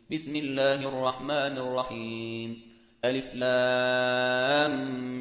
بسم الله الرحمن الرحيم ألف لام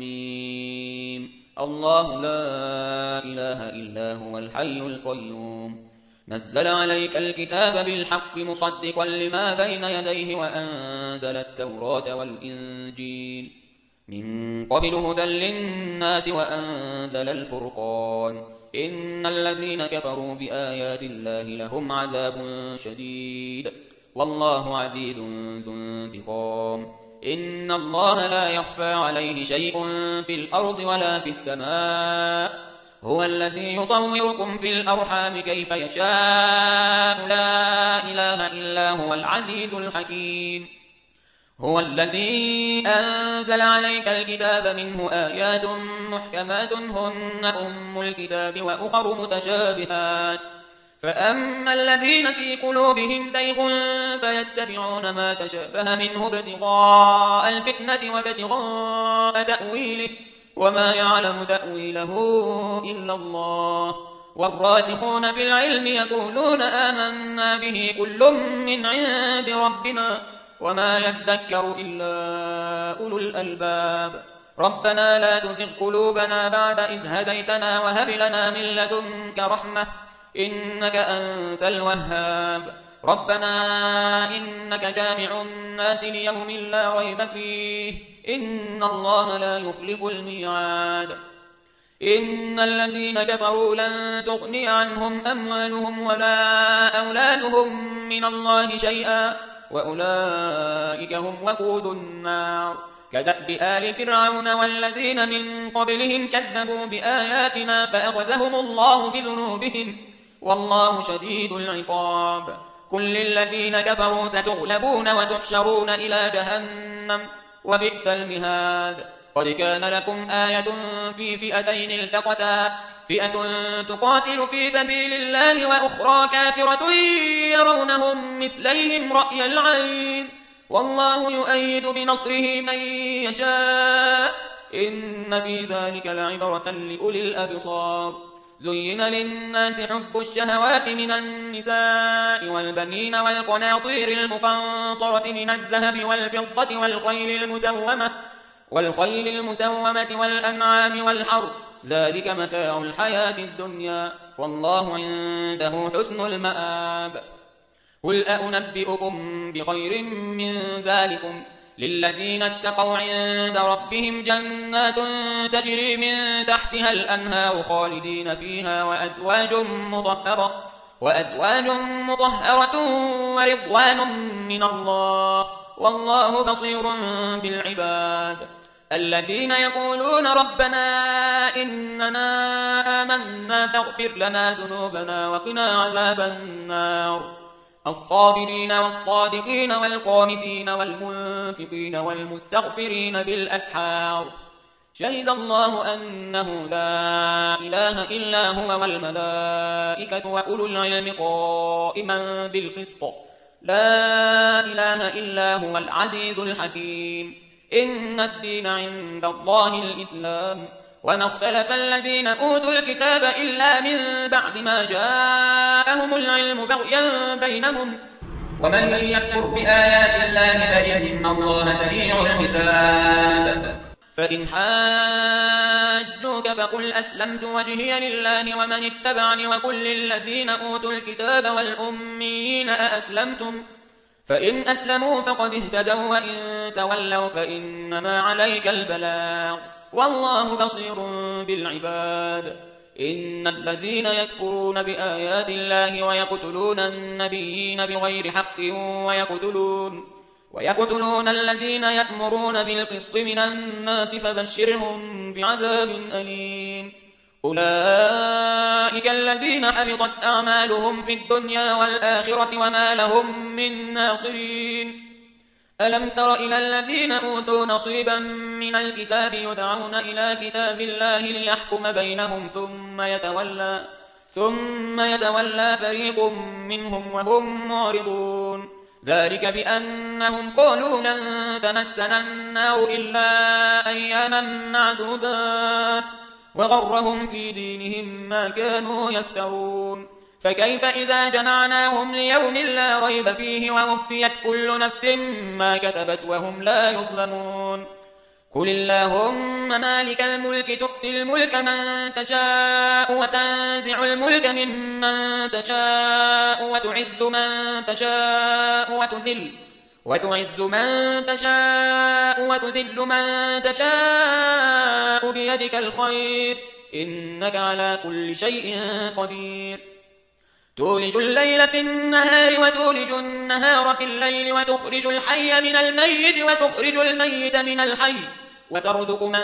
ميم الله لا إله إلا هو الحي القيوم نزل عليك الكتاب بالحق مصدقا لما بين يديه وأنزل التوراة والإنجيل من قبل هدى للناس وأنزل الفرقان إن الذين كفروا بآيات الله لهم عذاب شديد والله عزيز ذو انتقام إن الله لا يخفى عليه شيء في الأرض ولا في السماء هو الذي يصوركم في الأرحام كيف يشاء لا إله إلا هو العزيز الحكيم هو الذي أنزل عليك الكتاب منه آيات محكمات هن أم الكتاب وأخر متشابهات فأما الذين في قلوبهم زيغ فيتبعون ما تشابه منه ابتغاء الفتنة وابتغاء تأويله وما يعلم تأويله إلا الله والراسخون في العلم يقولون آمنا به كل من عند ربنا وما يذكر إلا أولو الألباب ربنا لا تزغ قلوبنا بعد إذ هديتنا وهب لنا من لدنك رحمة إنك أنت الوهاب ربنا إنك جامع الناس ليوم لا ريب فيه إن الله لا يخلف الميعاد إن الذين كفروا لن تغني عنهم أموالهم ولا أولادهم من الله شيئا وأولئك هم وقود النار كدأب آل فرعون والذين من قبلهم كذبوا بآياتنا فأخذهم الله بذنوبهم والله شديد العقاب كل الذين كفروا ستغلبون وتحشرون إلى جهنم وبئس المهاد قد كان لكم آية في فئتين التقتا فئة تقاتل في سبيل الله وأخرى كافرة يرونهم مثليهم رأي العين والله يؤيد بنصره من يشاء إن في ذلك لعبرة لأولي الأبصار زين للناس حب الشهوات من النساء والبنين والقناطير المقنطرة من الذهب والفضة والخيل المسومة والأنعام والحرث ذلك متاع الحياة الدنيا والله عنده حسن المآب قل أنبئكم بخير من ذلكم للذين اتقوا عند ربهم جنات تجري من تحتها الأنهار خالدين فيها وأزواج مطهرة ورضوان من الله والله بصير بالعباد الذين يقولون ربنا إننا آمنا فاغفر لنا ذنوبنا وقنا عذاب النار الصابرين والصادقين والقانتين والمنفقين والمستغفرين بالأسحار شهد الله أنه لا إله إلا هو والملائكة وأولو العلم قائما بالقسط لا إله إلا هو العزيز الحكيم إن الدين عند الله الإسلام وما اختلف الذين أوتوا الكتاب إلا من بعد ما جاءهم العلم بغيا بينهم ومن يكفر بآيات الله فإن الله سريع الحساب فإن حاجوك فقل أسلمت وجهي لله ومن اتبعني وقل للذين أوتوا الكتاب والأميين أأسلمتم فإن أسلموا فقد اهتدوا وإن تولوا فإنما عليك البلاغ والله بصير بالعباد إن الذين يكفرون بآيات الله ويقتلون النبيين بغير حق ويقتلون الذين يأمرون بالقسط من الناس فبشرهم بعذاب أليم أولئك الذين حبطت أعمالهم في الدنيا والآخرة وما لهم من ناصرين ألم تر إلى الذين أوتوا نصيبا من الكتاب يدعون إلى كتاب الله ليحكم بينهم ثم يتولى فريق منهم وهم معرضون ذلك بأنهم قالوا لن تمسنا النار إلا أياما معدودات وغرهم في دينهم ما كانوا يفترون فكيف إذا جمعناهم ليوم لا ريب فيه ووفيت كل نفس ما كسبت وهم لا يظلمون قل اللهم مالك الملك تؤتي الملك من تشاء وتنزع الملك ممن تشاء وتعز من تشاء وتذل من تشاء بيدك الخير إنك على كل شيء قدير تولج الليل في النهار وتولج النهار في الليل وتخرج الحي من الميت وتخرج الميت من الحي وترزق من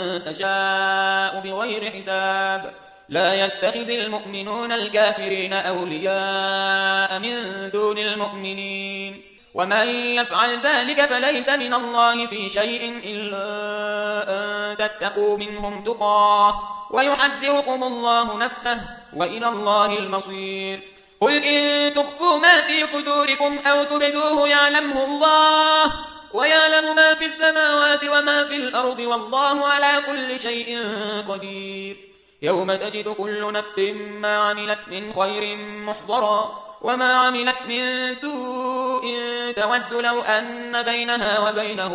تشاء بغير حساب لا يتخذ المؤمنون الكافرين أولياء من دون المؤمنين ومن يفعل ذلك فليس من الله في شيء إلا أن تتقوا منهم تقاه ويحذركم الله نفسه وإلى الله المصير قل إن تخفوا ما في صدوركم أو تبدوه يعلمه الله ويعلم ما في السماوات وما في الأرض والله على كل شيء قدير يوم تجد كل نفس ما عملت من خير محضرا وما عملت من سوء تود لو أن بينها وبينه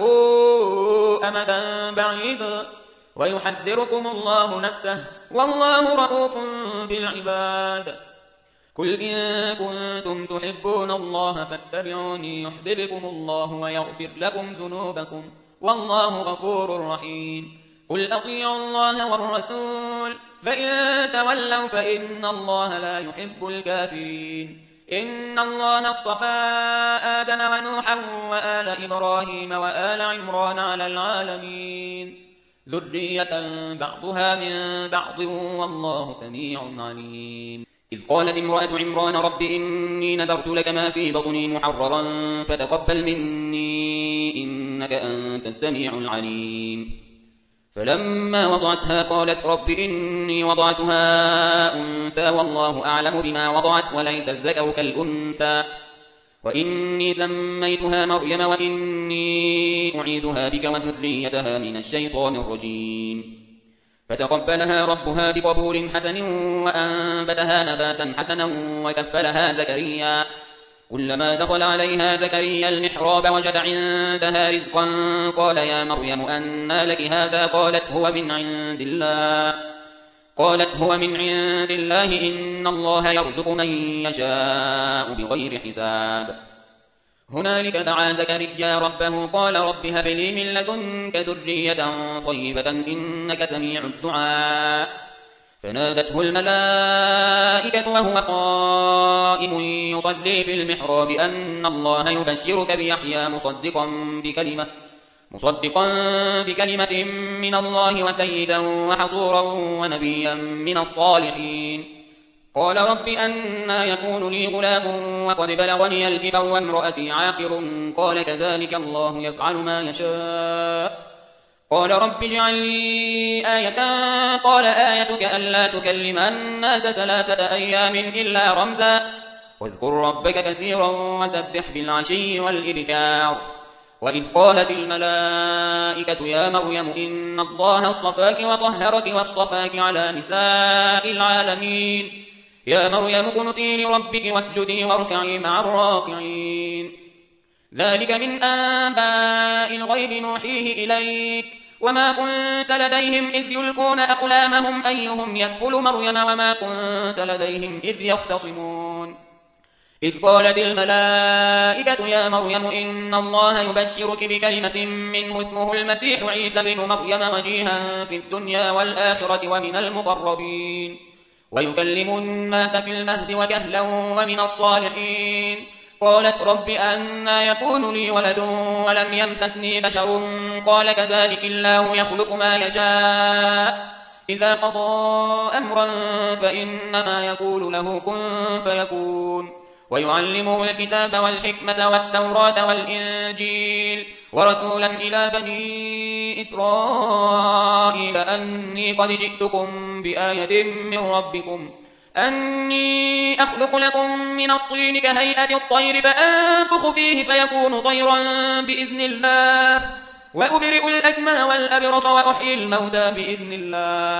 أمدا بعيدا ويحذركم الله نفسه والله رؤوف بالعباد قل إن كنتم تحبون الله فاتبعوني يحببكم الله ويغفر لكم ذنوبكم والله غفور رحيم قل أطيعوا الله والرسول فإن تولوا فإن الله لا يحب الكافرين إن الله اصطفى آدم ونوحا وآل إبراهيم وآل عمران على العالمين ذرية بعضها من بعض والله سميع عليم إذ قالت امرأة عمران رب إني نذرت لك ما في بطني محررا فتقبل مني إنك أنت السميع العليم فلما وضعتها قالت رب إني وضعتها أنثى والله أعلم بما وضعت وليس الذكر كالأنثى وإني سميتها مريم وإني أعيدها بك وذريتها من الشيطان الرجيم فتقبلها ربها بقبول حسن وأنبتها نباتا حسنا وكفلها زكريا كلما دخل عليها زكريا المحراب وجد عندها رزقا قال يا مريم أنى لك هذا قالت هو من عند الله إن الله يرزق من يشاء بغير حساب هنالك دعا زكريا ربه قال رب هب لي من لدنك ذرية طيبة إنك سميع الدعاء فنادته الملائكة وهو قائم يصلي في المحراب أن الله يبشرك بيحيى مصدقا بكلمة من الله وسيدا وحصورا ونبيا من الصالحين قال رب أنى يكون لي غلام وقد بلغني الكبر وامرأتي عاقر قال كذلك الله يفعل ما يشاء قال رب اجعل لي آية قال آيتك ألا تكلم الناس 3 أيام إلا رمزا واذكر ربك كثيرا وسبح بالعشي والإبكار وإذ قالت الملائكة يا مريم إن الله اصطفاك وطهرك واصطفاك على نساء العالمين يا مريم اقنتي لربك واسجدي واركعي مع الراكعين ذلك من أنباء الغيب نوحيه إليك وما كنت لديهم إذ يلقون أقلامهم أيهم يكفل مريم وما كنت لديهم إذ يختصمون إذ قالت الملائكة يا مريم إن الله يبشرك بكلمة منه اسمه المسيح عيسى بن مريم وجيها في الدنيا والآخرة ومن المقربين ويكلم الناس في المهد وكهلا ومن الصالحين قالت رب أنى يكون لي ولد ولم يمسسني بشر قال كذلك الله يخلق ما يشاء إذا قضى أمرا فإنما يقول له كن فيكون ويعلمه الكتاب والحكمة والتوراة والإنجيل ورسولا إلى بني إسرائيل أني قد جئتكم بآية من ربكم أني أخلق لكم من الطين كهيئة الطير فأنفخ فيه فيكون طيرا بإذن الله وأبرئ الأكمه والأبرص وأحيي الموتى بإذن الله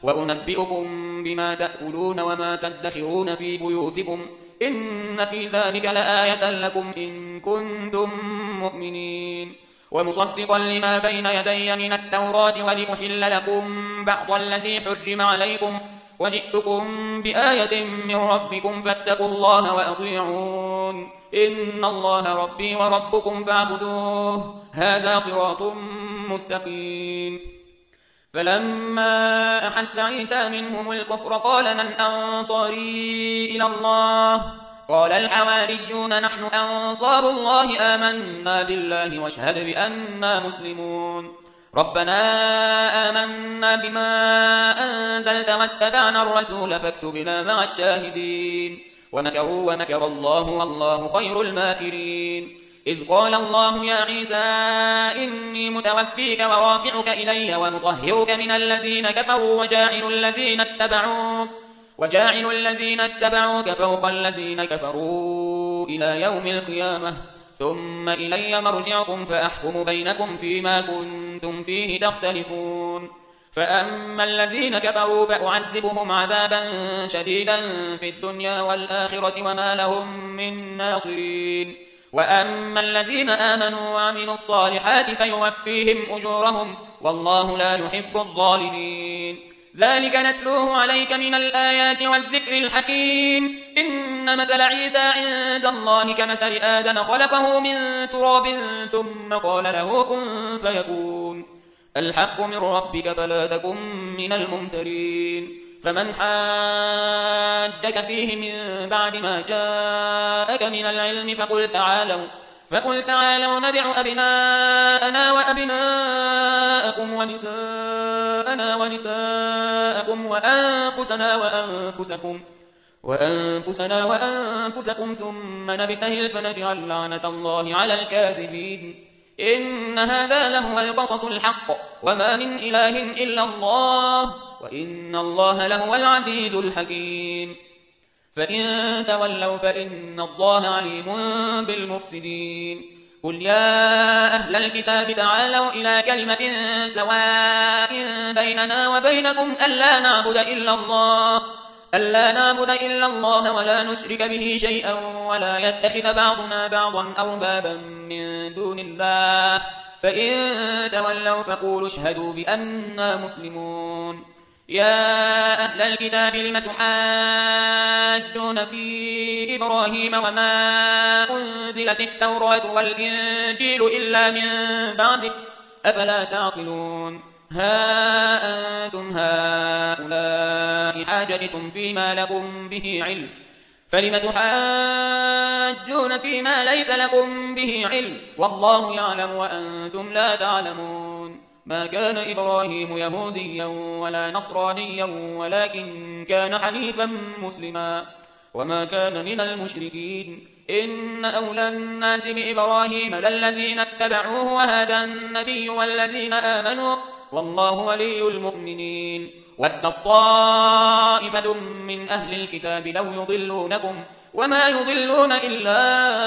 وأنبئكم بما تأكلون وما تدخرون في بيوتكم إن في ذلك لآية لكم إن كنتم مؤمنين ومصدقا لما بين يدي من التوراة ولأحل لكم بعض الذي حرم عليكم وجئتكم بآية من ربكم فاتقوا الله وأطيعون إن الله ربي وربكم فاعبدوه هذا صراط مستقيم فلما أحس عيسى منهم الكفر قال من أنصاري إلى الله قال الحواريون نحن أنصار الله آمنا بالله واشهد بأننا مسلمون ربنا آمنا بما أنزلت واتبعنا الرسول فاكتبنا مع الشاهدين ومكروا ومكر الله والله خير الماكرين إذ قال الله يا عيسى إني متوفيك ورافعك إلي ومطهرك من الذين كفروا وجاعل الذين اتبعوك فوق الذين كفروا إلى يوم القيامة ثم إلي مرجعكم فأحكم بينكم فيما كنتم فيه تختلفون فأما الذين كفروا فأعذبهم عذابا شديدا في الدنيا والآخرة وما لهم من ناصرين وأما الذين آمنوا وعملوا الصالحات فيوفيهم أجورهم والله لا يحب الظالمين ذلك نتلوه عليك من الآيات والذكر الحكيم إن مثل عيسى عند الله كمثل آدم خلقه من تراب ثم قال له كن فيكون الحق من ربك فلا تكن من الممترين فمن حاجك فيه من بعد ما جاءك من العلم فقل تعالوا ندع أبناءنا وأبناءكم ونساءنا ونساءكم وأنفسنا وأنفسكم ثم نبتهل فنجعل لعنة الله على الكاذبين إن هذا لهو القصص الحق وما من إله إلا الله وإن الله لهو العزيز الحكيم فإن تولوا فإن الله عليم بالمفسدين قل يا أهل الكتاب تعالوا إلى كلمة سواء بيننا وبينكم ألا نعبد إلا الله ولا نشرك به شيئا ولا يتخذ بعضنا بعضا أربابا من دون الله فإن تولوا فقولوا اشهدوا بأننا مسلمون يا أهل الكتاب لم تحاجون في إبراهيم وما أنزلت التوراة والإنجيل إلا من بعده أفلا تعقلون ها أنتم هؤلاء حاججتم فيما لكم به علم فلم تحاجون فيما ليس لكم به علم والله يعلم وأنتم لا تعلمون ما كان إبراهيم يهوديا ولا نصرانيا ولكن كان حنيفا مسلما وما كان من المشركين إن أولى الناس بإبراهيم للذين اتبعوه وهذا النبي والذين آمنوا والله ولي المؤمنين ود طائفة من أهل الكتاب لو يضلونكم وما يضلون إلا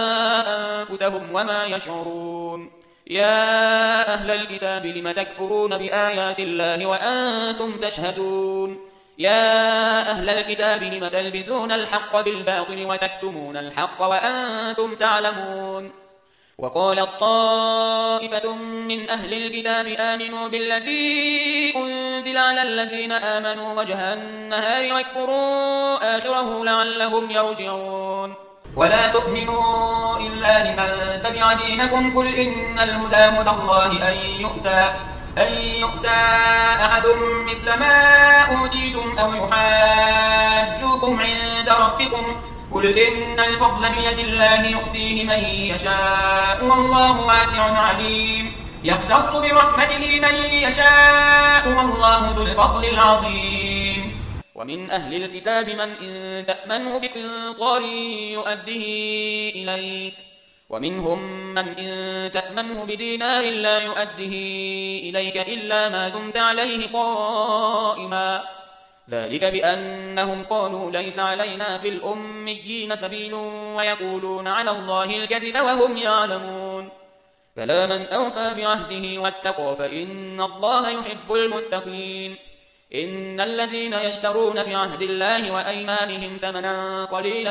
أنفسهم وما يشعرون يا أهل الكتاب لم تكفرون بآيات الله وأنتم تشهدون يا أهل الكتاب لم تلبسون الحق بالباطل وتكتمون الحق وأنتم تعلمون وقالت طائفة من أهل الكتاب آمنوا بالذي أنزل على الذين آمنوا وجه النهار واكفروا آخره لعلهم يرجعون ولا تؤمنوا إلا لمن تبع دينكم قل إن الهدى هدى الله أن يؤتى أحد مثل ما أوتيتم أو يحاجوكم عند ربكم قل إن الفضل بيد الله يؤتيه من يشاء والله واسع عليم يختص برحمته من يشاء والله ذو الفضل العظيم ومن أهل الكتاب من إن تأمنه بقنطار يؤده إليك ومنهم من إن تأمنه بدينار لا يؤده إليك إلا ما دمت عليه قائما ذلك بأنهم قالوا ليس علينا في الأميين سبيل ويقولون على الله الكذب وهم يعلمون فلا من أوفى بعهده واتقى فإن الله يحب المتقين إن الذين يشترون بعهد الله وأيمانهم ثمنا قليلا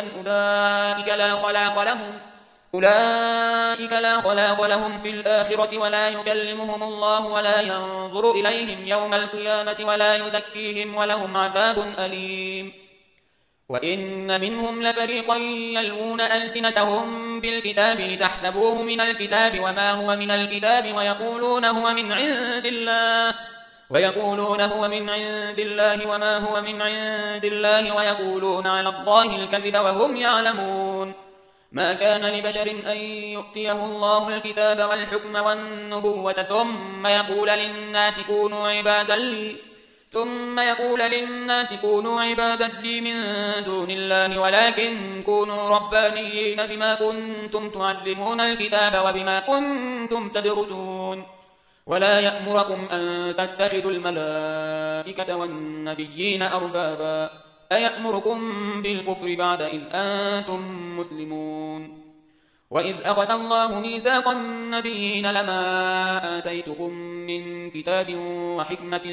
أولئك لا خلاق لهم في الآخرة ولا يكلمهم الله ولا ينظر إليهم يوم القيامة ولا يزكيهم ولهم عذاب أليم. وإن منهم لفريقا يلوون ألسنتهم بالكتاب لتحسبوه من الكتاب وما هو من الكتاب ويقولون هو من عند الله وما هو من عند الله ويقولون على الله الكذب وهم يعلمون. ما كان لبشر أن يؤتيه الله الكتاب والحكم والنبوة ثم يقول للناس كونوا عبادا لي من دون الله ولكن كونوا ربانيين بما كنتم تعلمون الكتاب وبما كنتم تدرسون. ولا يأمركم أن تتخذوا الملائكة والنبيين أربابا أيأمركم بالكفر بعد إذ أنتم مسلمون. وإذ أخذ الله ميثاق النبيين لما آتيتكم من كتاب وحكمة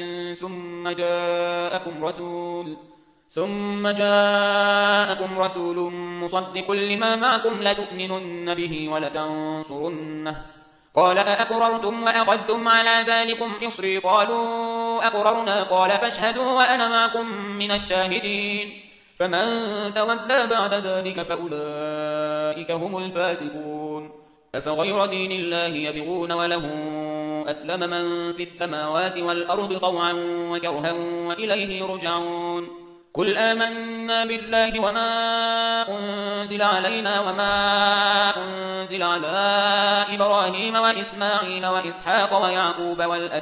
ثم جاءكم رسول مصدق لما معكم لتؤمنن به ولتنصرنه قال أأقررتم وأخذتم على ذلكم إصري قالوا أقررنا قال فاشهدوا وأنا معكم من الشاهدين. فمن تولى بعد ذلك فأولئك هم الفاسقون. أفغير دين الله يبغون وله أسلم من في السماوات والأرض طوعا وكرها وإليه يرجعون. قل آمنا بالله وما أنزل علينا وما أنزل على إبراهيم وإسماعيل وإسحاق ويعقوب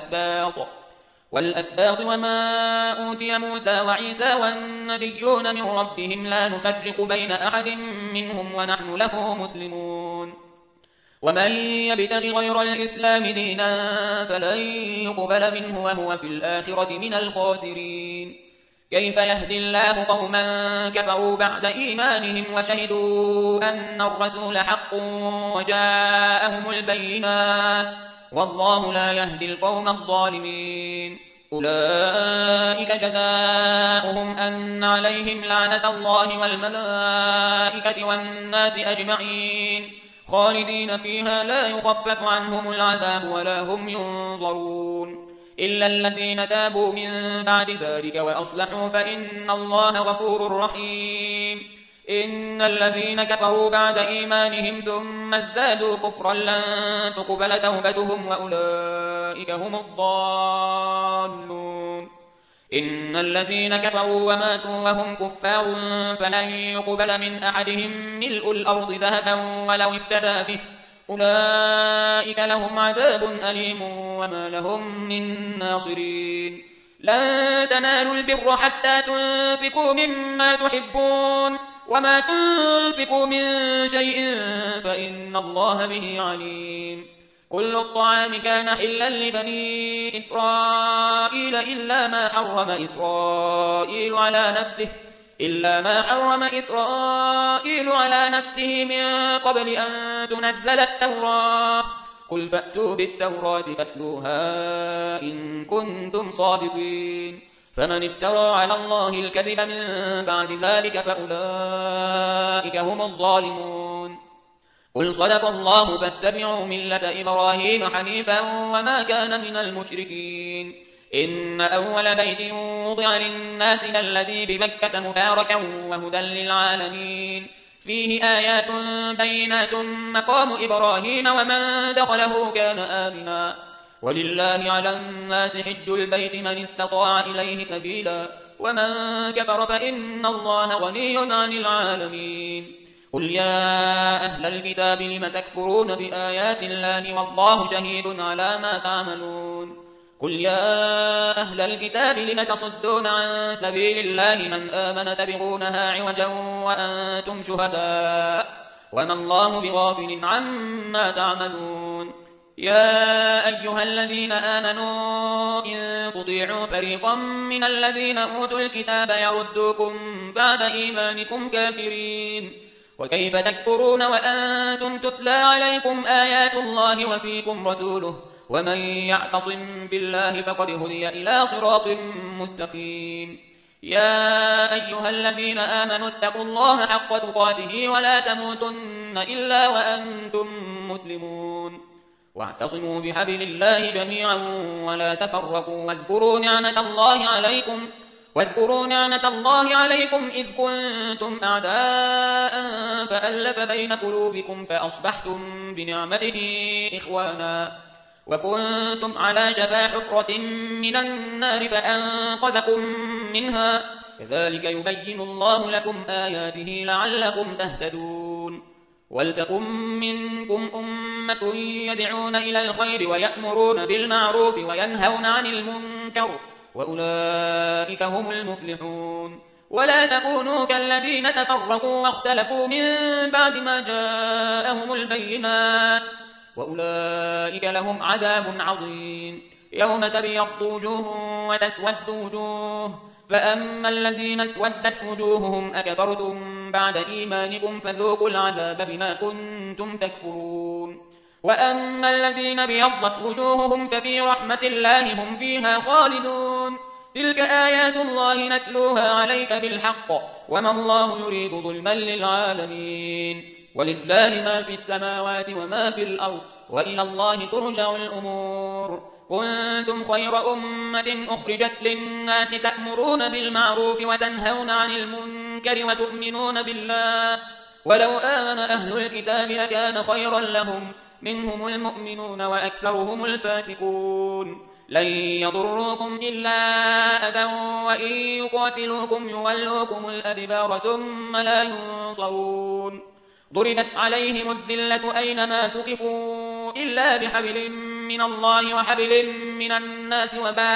والأسباط وما أوتي موسى وعيسى والنبيون من ربهم لا نفرق بين أحد منهم ونحن له مسلمون. ومن يبتغ غير الإسلام دينا فلن يقبل منه وهو في الآخرة من الخاسرين. كيف يهدي الله قوما كفروا بعد إيمانهم وشهدوا أن الرسول حق وجاءهم البينات والله لا يهدي القوم الظالمين. أولئك جزاؤهم أن عليهم لعنة الله والملائكة والناس أجمعين خالدين فيها لا يخفف عنهم العذاب ولا هم ينظرون إلا الذين تابوا من بعد ذلك وأصلحوا فإن الله غفور رحيم. إن الذين كفروا بعد إيمانهم ثم ازدادوا كفرا لن تقبل توبتهم وأولئك هم الضالون. إن الذين كفروا وماتوا وهم كفار فلن يقبل من أحدهم ملء الأرض ذهبا ولو افتدى به أولئك لهم عذاب أليم وما لهم من ناصرين. لن تنالوا البر حتى تنفقوا مما تحبون وما تنفقوا من شيء فإن الله به عليم. كل الطعام كان حلا لبني إسرائيل إلا ما حرم إسرائيل على نفسه من قبل أن تنزل التوراة. قل فأتوا بالتوراة فاتلوها إن كنتم صادقين. فمن افترى على الله الكذب من بعد ذلك فأولئك هم الظالمون. قل صدق الله فاتبعوا ملة إبراهيم حنيفا وما كان من المشركين. إن أول بيت وضع للناس الذي بمكة مباركا وهدى للعالمين فيه آيات بينات مقام إبراهيم ومن دخله كان آمنا ولله على الناس حج البيت من استطاع إليه سبيلا ومن كفر فإن الله غني عن العالمين. قل يا أهل الكتاب لم تكفرون بآيات الله والله شهيد على ما تعملون. قل يا أهل الكتاب لم تصدون عن سبيل الله من آمن تبغونها عوجا وأنتم شهداء وما الله بغافل عما تعملون. يا أيها الذين آمنوا إن تطيعوا فريقا من الذين أوتوا الكتاب يردوكم بعد إيمانكم كافرين. وكيف تكفرون وأنتم تتلى عليكم آيات الله وفيكم رسوله ومن يعتصم بالله فقد هدي إلى صراط مستقيم. يا أيها الذين آمنوا اتقوا الله حق تقاته ولا تموتن إلا وأنتم مسلمون. واعتصموا بحبل الله جميعا ولا تفرقوا واذكروا نعمة الله عليكم إذ كنتم أعداء فألف بين قلوبكم فأصبحتم بنعمته إخوانا وكنتم على شفا حفرة من النار فأنقذكم منها كذلك يبين الله لكم آياته لعلكم تهتدون. ولتكن منكم أمة يدعون إلى الخير ويأمرون بالمعروف وينهون عن المنكر وأولئك هم المفلحون. ولا تكونوا كالذين تفرقوا واختلفوا من بعد ما جاءهم البينات وأولئك لهم عذاب عظيم. يوم تبيض وجوه وتسود وجوه فأما الذين اسودت وجوههم أكفرتم بعد إيمانكم فذوقوا العذاب بما كنتم تكفرون. وأما الذين بيضت وجوههم ففي رحمة الله هم فيها خالدون. تلك آيات الله نتلوها عليك بالحق وما الله يريد ظلما للعالمين. ولله ما في السماوات وما في الأرض وإلى الله ترجع الأمور. كنتم خير أمة أخرجت للناس تأمرون بالمعروف وتنهون عن المنكر وتؤمنون بالله ولو آمن أهل الكتاب لكان خيرا لهم منهم المؤمنون وأكثرهم الفاسقون. لن يضروكم إلا أذى وإن يقاتلوكم يولوكم الأدبار ثم لا ينصرون. ضربت عليهم الذلة أينما تقفوا إلا بحبل من الله وحبل من الناس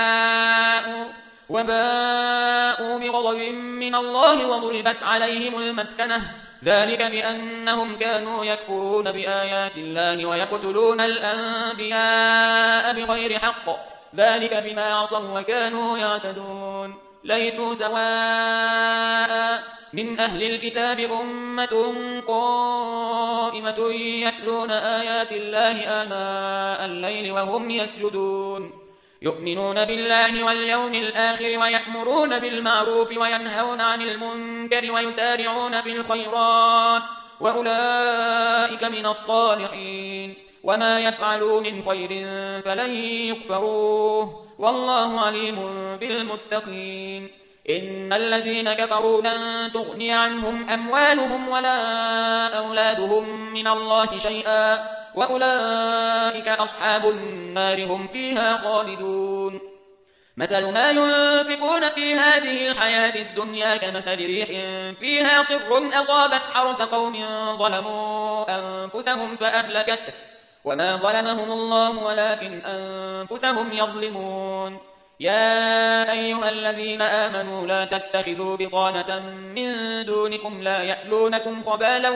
وباءوا بغضب من الله وضربت عليهم المسكنة ذلك بأنهم كانوا يكفرون بآيات الله ويقتلون الأنبياء بغير حق ذلك بما عصوا وكانوا يعتدون. ليسوا سواء من أهل الكتاب أمة قائمة يتلون آيات الله آناء الليل وهم يسجدون يؤمنون بالله واليوم الآخر ويأمرون بالمعروف وينهون عن المنكر ويسارعون في الخيرات وأولئك من الصالحين. وما يفعلوا من خير فلن يكفروه والله عليم بالمتقين. إن الذين كفروا لن تغني عنهم أموالهم ولا أولادهم من الله شيئا وأولئك أصحاب النار هم فيها خالدون. مثل ما ينفقون في هذه الحياة الدنيا كمثل ريح فيها صر أصابت حرث قوم ظلموا أنفسهم فأهلكته وما ظلمهم الله ولكن أنفسهم يظلمون. يا أيها الذين آمنوا لا تتخذوا بطانة من دونكم لا يألونكم خبالا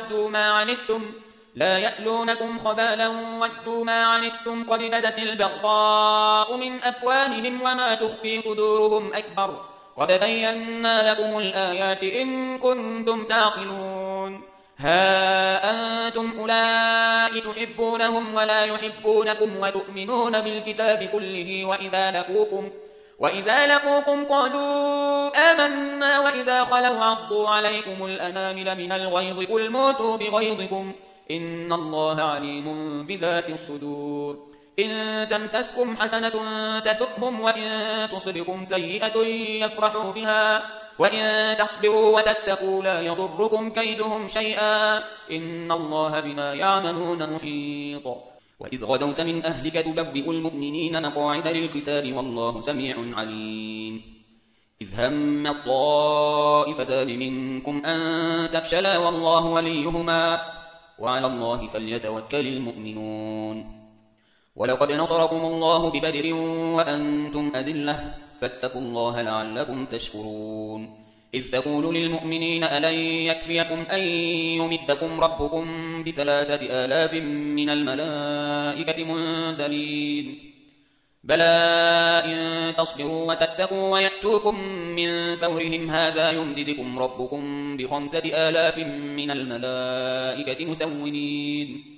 ودوا ما عنتم قد بدت البغضاء من أفواههم وما تخفي صدورهم أكبر قد بينا لكم الآيات إن كنتم تعقلون. ها أنتم أولئك تحبونهم ولا يحبونكم وتؤمنون بالكتاب كله وإذا لقوكم قالوا آمنا وإذا خلوا عضوا عليكم الأنامل من الغيظ قل موتوا بغيظكم إن الله عليم بذات الصدور. إن تمسسكم حسنة تسؤهم وإن تصبكم سيئة يفرحوا بها وإن تصبروا وتتقوا لا يضركم كيدهم شيئا إن الله بما يعملون محيط. وإذ غدوت من أهلك تبوئ المؤمنين مقاعد للقتال والله سميع عليم. إذ هم الطائفتان منكم أن تفشلا والله وليهما وعلى الله فليتوكل المؤمنون. ولقد نصركم الله ببدر وأنتم أذلة فاتقوا الله لعلكم تشكرون. إذ تقول للمؤمنين ألن يكفيكم أن يمدكم ربكم ب3,000 من الملائكة منزلين بلى إن تصبروا وتتقوا ويأتوكم من فورهم هذا يمددكم ربكم ب5,000 من الملائكة مسومين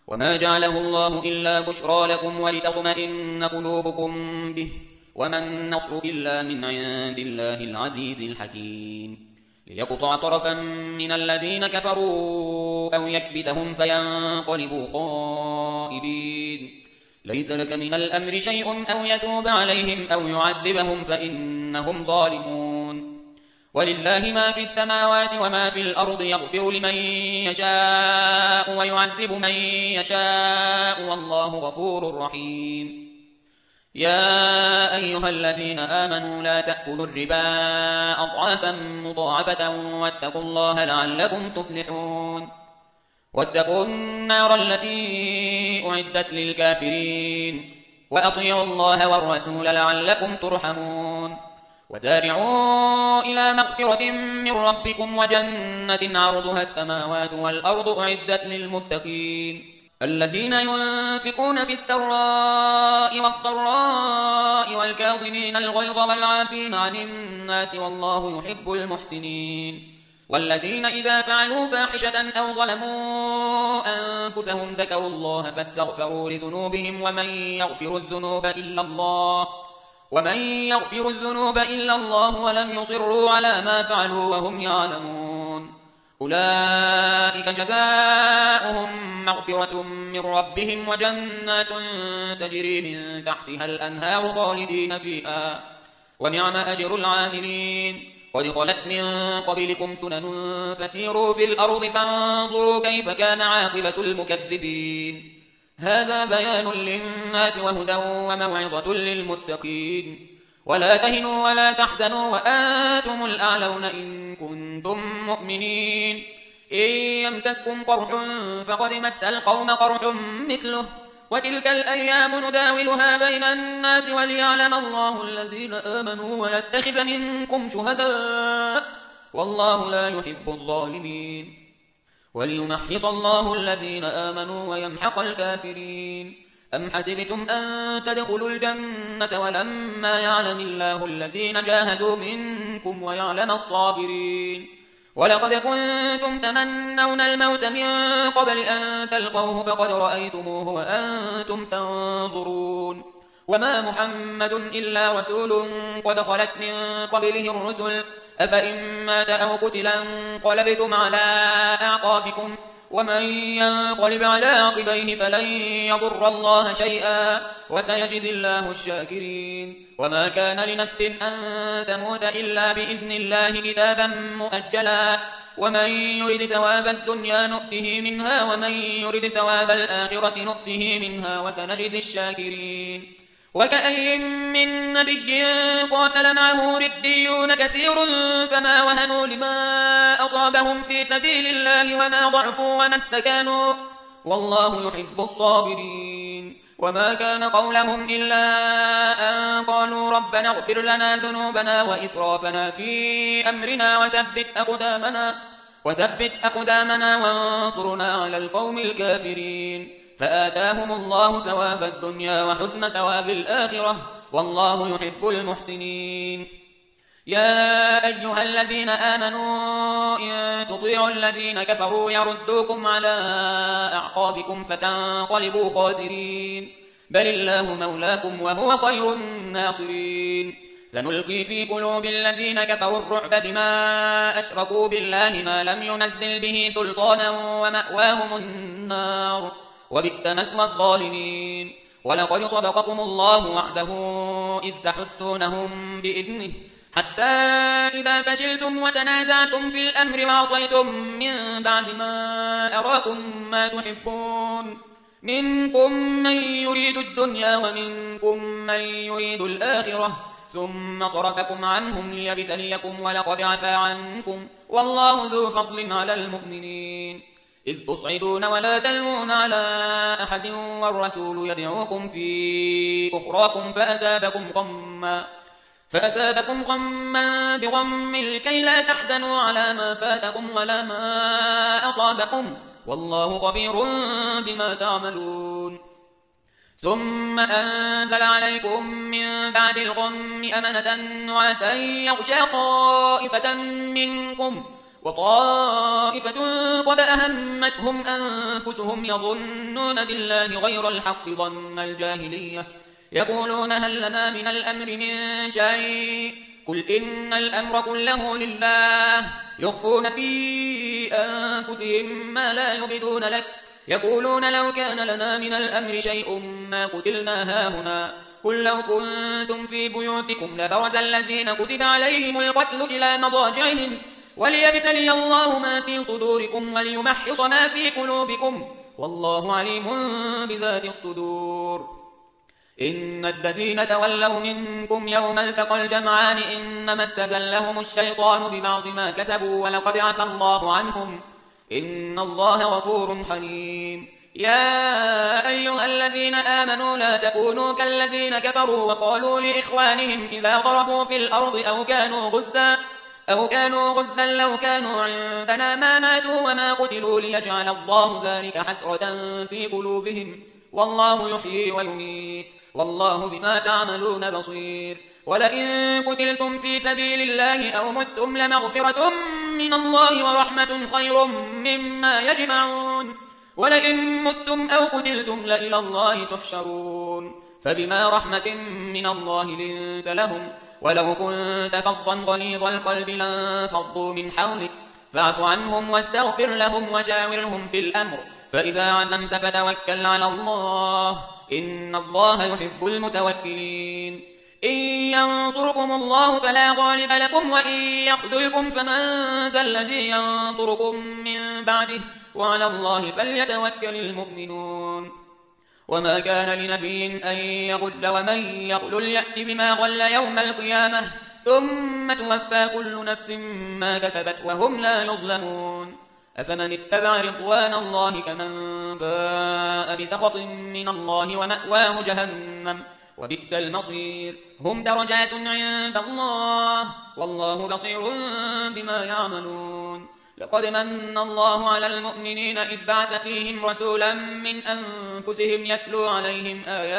وما جعله الله إلا بشرى لكم ولتطمئن قلوبكم به وما النصر إلا من عند الله العزيز الحكيم ليقطع طرفا من الذين كفروا أو يكبتهم فينقلبوا خائبين ليس لك من الأمر شيء أو يتوب عليهم أو يعذبهم فإنهم ظالمون ولله ما في السماوات وما في الأرض يغفر لمن يشاء ويعذب من يشاء والله غفور رحيم يا أيها الذين آمنوا لا تأكلوا الربا أضعافا مضاعفة واتقوا الله لعلكم تفلحون واتقوا النار التي أعدت للكافرين وأطيعوا الله والرسول لعلكم ترحمون وسارعوا إلى مغفرة من ربكم وجنة عرضها السماوات والأرض أعدت للمتقين الذين ينفقون في السراء والضراء والكاظمين الغيظ والعافين عن الناس والله يحب المحسنين والذين إذا فعلوا فاحشة أو ظلموا أنفسهم ذكروا الله فاستغفروا لذنوبهم ومن يغفر الذنوب إلا الله ولم يصروا على ما فعلوا وهم يعلمون أولئك جزاؤهم مغفرة من ربهم وجنات تجري من تحتها الأنهار خالدين فيها ونعم أجر العاملين قد خلت من قبلكم سنن فسيروا في الأرض فانظروا كيف كان عاقبة المكذبين هذا بيان للناس وهدى وموعظة للمتقين ولا تهنوا ولا تحزنوا وأنتم الأعلون إن كنتم مؤمنين إن يمسسكم قرح فقد مس القوم قرح مثله وتلك الأيام نداولها بين الناس وليعلم الله الذين آمنوا ويتخذ منكم شهداء والله لا يحب الظالمين وليمحص الله الذين آمنوا ويمحق الكافرين أم حسبتم أن تدخلوا الجنة ولما يعلم الله الذين جاهدوا منكم ويعلم الصابرين ولقد كنتم تمنون الموت من قبل أن تلقوه فقد رأيتموه وأنتم تنظرون وما محمد إلا رسول قد خلت من قبله الرسل أفإن مات أو قتلا انقلبتم على أعقابكم ومن ينقلب على عقبيه فلن يضر الله شيئا وسيجزي الله الشاكرين وما كان لنفس أن تموت إلا بإذن الله كتابا مؤجلا ومن يرد ثواب الدنيا نؤته منها ومن يرد ثواب الآخرة نؤته منها وسنجزي الشاكرين وكأي من نبي قاتل معه ربيون كثير فما وهنوا لما أصابهم في سبيل الله وما ضعفوا وما استكانوا والله يحب الصابرين وما كان قولهم إلا أن قالوا ربنا اغفر لنا ذنوبنا وإسرافنا في أمرنا وثبت أقدامنا وانصرنا على القوم الكافرين فآتاهم الله ثواب الدنيا وحسن ثواب الآخرة والله يحب المحسنين يا أيها الذين آمنوا إن تطيعوا الذين كفروا يردوكم على أعقابكم فتنقلبوا خاسرين بل الله مولاكم وهو خير الناصرين سنلقي في قلوب الذين كفروا الرعب بما أشركوا بالله ما لم ينزل به سلطانا ومأواهم النار وبئس مثوى الظالمين ولقد صدقكم الله وعده إذ تحثونهم بإذنه حتى إذا فشلتم وتنازعتم في الأمر وعصيتم من بعد ما أراكم ما تحبون منكم من يريد الدنيا ومنكم من يريد الآخرة ثم صرفكم عنهم ليبتليكم ولقد عفا عنكم والله ذو فضل على المؤمنين إذ تصعدون ولا تلوون على أحد والرسول يدعوكم في أخراكم فأثابكم غما بغم لكي لا تحزنوا على ما فاتكم ولا ما أصابكم والله خبير بما تعملون ثم أنزل عليكم من بعد الغم أمنة نعاسا يغشى طائفة منكم وطائفة قد أهمتهم أنفسهم يظنون بالله غير الحق ظن الجاهلية يقولون هل لنا من الأمر من شيء قل إن الأمر كله لله يخفون في أنفسهم ما لا يبدون لك يقولون لو كان لنا من الأمر شيء ما قتلنا هاهنا قل لو كنتم في بيوتكم لبرز الذين كتب عليهم القتل إلى مضاجعهم وليبتلي الله ما في صدوركم وليمحص ما في قلوبكم والله عليم بذات الصدور إن الذين تولوا منكم يوم التقى الجمعان إنما استزلهم الشيطان ببعض ما كسبوا ولقد عفى الله عنهم إن الله غفور حليم يا أيها الذين آمنوا لا تكونوا كالذين كفروا وقالوا لإخوانهم إذا ضربوا في الأرض أو كانوا غزا لو كانوا عندنا ما ماتوا وما قتلوا ليجعل الله ذلك حسرة في قلوبهم والله يحيي ويميت والله بما تعملون بصير ولئن قتلتم في سبيل الله أو متم لمغفرة من الله ورحمة خير مما يجمعون ولئن متم أو قتلتم لإلى الله تحشرون فبما رحمة من الله لنت لهم ولو كنت فظا غليظ القلب لانفضوا من حولك فاعف عنهم واستغفر لهم وشاورهم في الأمر فإذا عزمت فتوكل على الله إن الله يحب المتوكلين إن ينصركم الله فلا غالب لكم وإن يخذلكم فمن ذا الذي ينصركم من بعده وعلى الله فليتوكل المؤمنون وما كان لنبي أن يغل ومن يغل يأت بما غل يوم القيامة ثم توفى كل نفس ما كسبت وهم لا يظلمون أفمن اتبع رضوان الله كمن باء بسخط من الله ومأواه جهنم وبئس المصير هم درجات عند الله والله بصير بما يعملون لقد من الله على المؤمنين إذ بعث فيهم رسولا من أنفسهم يتلو عليهم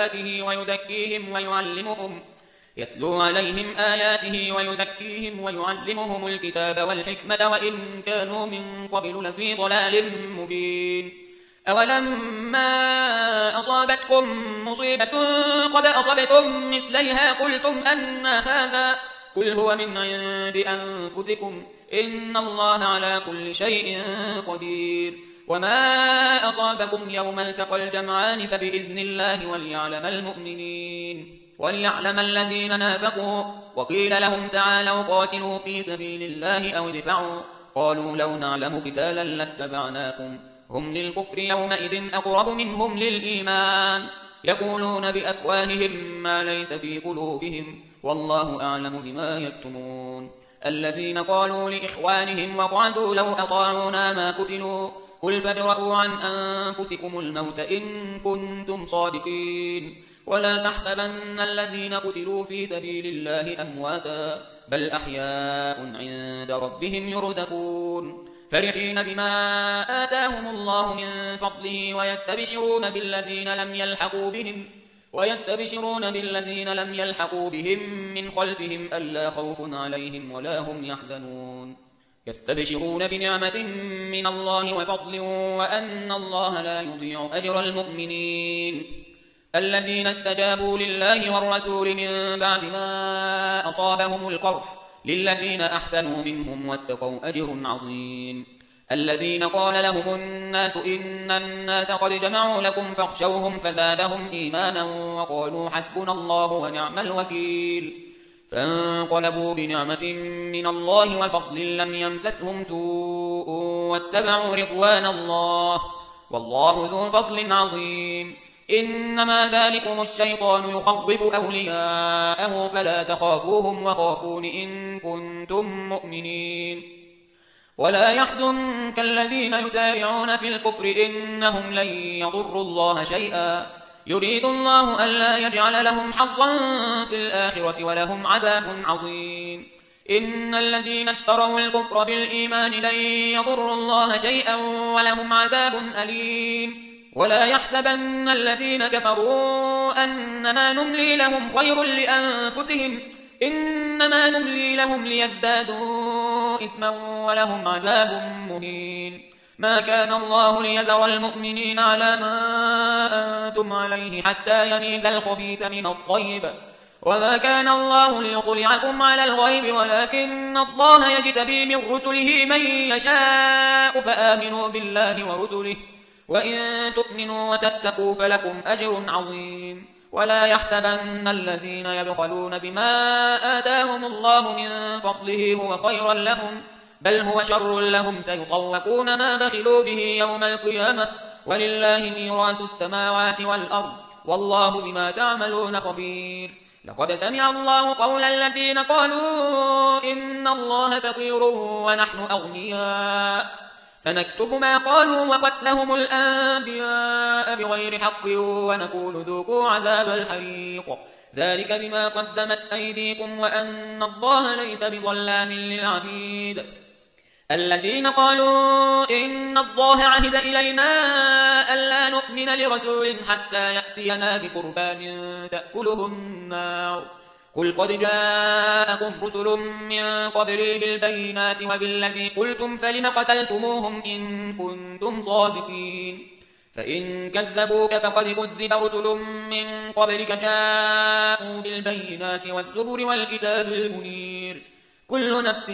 آياته ويعلمهم الكتاب والحكمة وإن كانوا من قبل لفي ضلال مبين أولما أصابتكم مصيبة قد أصبتم مثليها قلتم أن هذا قل هو من عند أنفسكم إن الله على كل شيء قدير وما أصابكم يوم التقى الجمعان فبإذن الله وليعلم الذين نافقوا وقيل لهم تعالوا قاتلوا في سبيل الله أو ادفعوا قالوا لو نعلم قتالا لاتبعناكم هم للكفر يومئذ أقرب منهم للإيمان يقولون بأفواههم ما ليس في قلوبهم والله أعلم بما يكتمون الذين قالوا لإخوانهم وقعدوا لو أطاعونا ما قتلوا قل فادرءوا عن أنفسكم الموت إن كنتم صادقين ولا تحسبن الذين قتلوا في سبيل الله أمواتا بل أحياء عند ربهم يرزقون فرحين بما آتاهم الله من فضله ويستبشرون بالذين لم يلحقوا بهم من خلفهم ألا خوف عليهم ولا هم يحزنون يستبشرون بنعمة من الله وفضل وأن الله لا يضيع أجر المؤمنين الذين استجابوا لله والرسول من بعد ما أصابهم القرح للذين أحسنوا منهم واتقوا أجر عظيم الذين قال لهم الناس إن الناس قد جمعوا لكم فاخشوهم فزادهم إيمانا وقالوا حسبنا الله ونعم الوكيل فانقلبوا بنعمة من الله وفضل لم يمسسهم سوء واتبعوا رضوان الله والله ذو فضل عظيم إنما ذلكم الشيطان يخوف أولياءه فلا تخافوهم وخافون إن كنتم مؤمنين ولا يحزنك الذين يسارعون في الكفر إنهم لن يضروا الله شيئا يريد الله ألا يجعل لهم حظا في الآخرة ولهم عذاب عظيم إن الذين اشتروا الكفر بالإيمان لن يضروا الله شيئا ولهم عذاب أليم ولا يحسبن الذين كفروا أنما نملي لهم خير لأنفسهم إنما نملي لهم ليزدادوا اكتسبوا إثما ولهم عذاب مهين. ما كان الله ليذر المؤمنين على ما أنتم عليه حتى يميز الخبيث من الطيب، وما كان الله ليطلعكم على الغيب ولكن الله يجتبي من رسله من يشاء، فآمنوا بالله ورسله، وإن تؤمنوا وتتقوا فلكم أجر عظيم. ولا يحسبن الذين يبخلون بما آتاهم الله من فضله هو خيرا لهم، بل هو شر لهم، سيطوقون ما بخلوا به يوم القيامة، ولله ميراث السماوات والأرض، والله بما تعملون خبير. لقد سمع الله قول الذين قالوا إن الله فقير ونحن أغنياء، سنكتب ما قالوا وقتلهم الأنبياء بغير حق ونقول ذوقوا عذاب الحريق، ذلك بما قدمت أيديكم وأن الله ليس بظلام للعبيد. الذين قالوا إن الله عهد إلينا ألا نؤمن لرسول حتى يأتينا بقربان تأكله النار، قل قد جاءكم رسل من قبلي بالبينات وبالذي قلتم فلم قتلتموهم إن كنتم صادقين. فإن كذبوك فقد كذب رسل من قبلك جاءوا بالبينات والزبر والكتاب المنير، كل نفس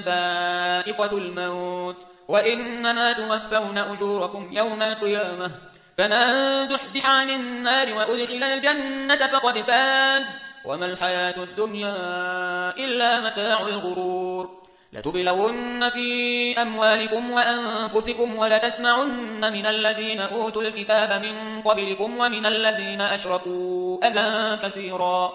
ذائقة الموت، وإنما توفون أجوركم يوم القيامة، فمن زحزح عن النار وأدخل الجنة فقد فاز، وما الحياة الدنيا إلا متاع الغرور. لتبلون في أموالكم وأنفسكم ولتسمعن من الذين أوتوا الكتاب من قبلكم ومن الذين أشركوا أذى كثيرا،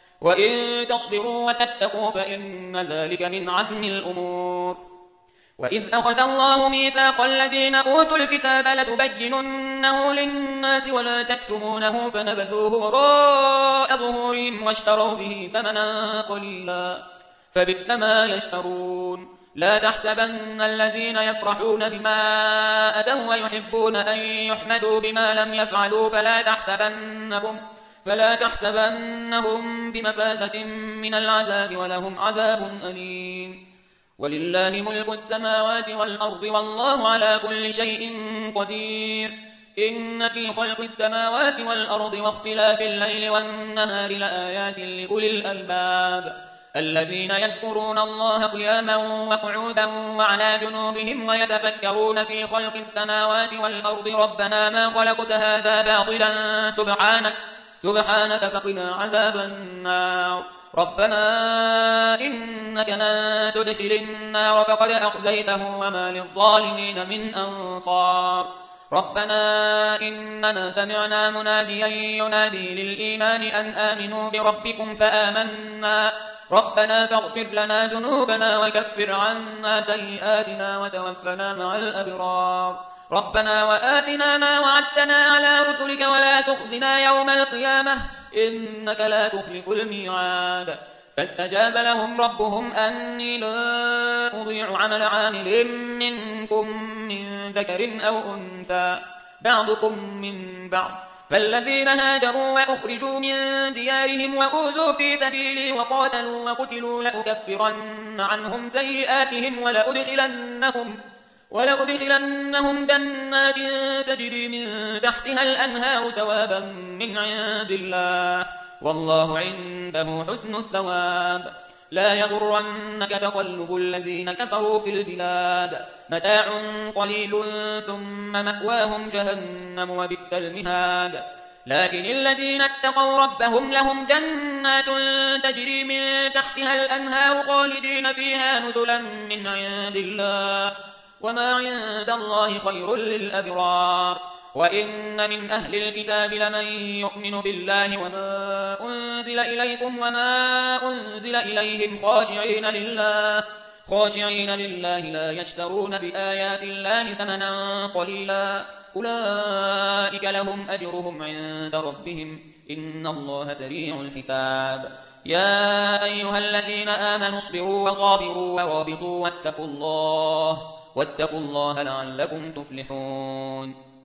وإن تصبروا وتتقوا فإن ذلك من عزم الأمور. وإذ أخذ الله ميثاق الذين أوتوا الكتاب لتبيننه للناس ولا تكتمونه فنبذوه وراء ظهورهم واشتروا به ثمنا قليلا، فبئس ما يشترون. لا تحسبن الذين يفرحون بما أتوا ويحبون أن يحمدوا بما لم يفعلوا فلا تحسبنهم بمفازة من العذاب ولهم عذاب أليم. ولله ملك السماوات والأرض والله على كل شيء قدير. إن في خلق السماوات والأرض واختلاف الليل والنهار لآيات لأولي الألباب الذين يذكرون الله قياما وقعودا وعلى جنوبهم ويتفكرون في خلق السماوات والأرض ربنا ما خلقت هذا باطلا سبحانك فقنا عذاب النار. ربنا إنك من تدخل النار فقد أخزيته وما للظالمين من أنصار. ربنا إننا سمعنا مناديا ينادي للإيمان أن آمنوا بربكم فآمنا، ربنا فاغفر لنا ذنوبنا وكفر عنا سيئاتنا وتوفنا مع الأبرار. ربنا وآتنا ما وعدتنا على رسلك ولا تخزنا يوم القيامة إنك لا تخلف الميعاد. فاستجاب لهم ربهم أني لا أضيع عمل عامل منكم من ذكر أو أنثى بعضكم من بعض، فالذين هاجروا وأخرجوا من ديارهم وأوذوا في سبيلي وقاتلوا وقتلوا لأكفرن عنهم سيئاتهم ولأدخلنهم جنات تجري من تحتها الأنهار ثوابا من عند الله، والله عنده حسن الثواب. لا يغرنك تقلب الذين كفروا في البلاد، متاع قليل ثم مأواهم جهنم وبئس المهاد. لكن الذين اتقوا ربهم لهم جنات تجري من تحتها الأنهار خالدين فيها نزلا من عند الله، وما عند الله خير للأبرار. وإن من أهل الكتاب لمن يؤمن بالله وما أنزل إليكم وما أنزل إليهم خاشعين لله لا يشترون بآيات الله ثمنا قليلا، أولئك لهم أجرهم عند ربهم إن الله سريع الحساب. يا أيها الذين آمنوا اصبروا وصابروا ورابطوا واتقوا الله لعلكم تفلحون.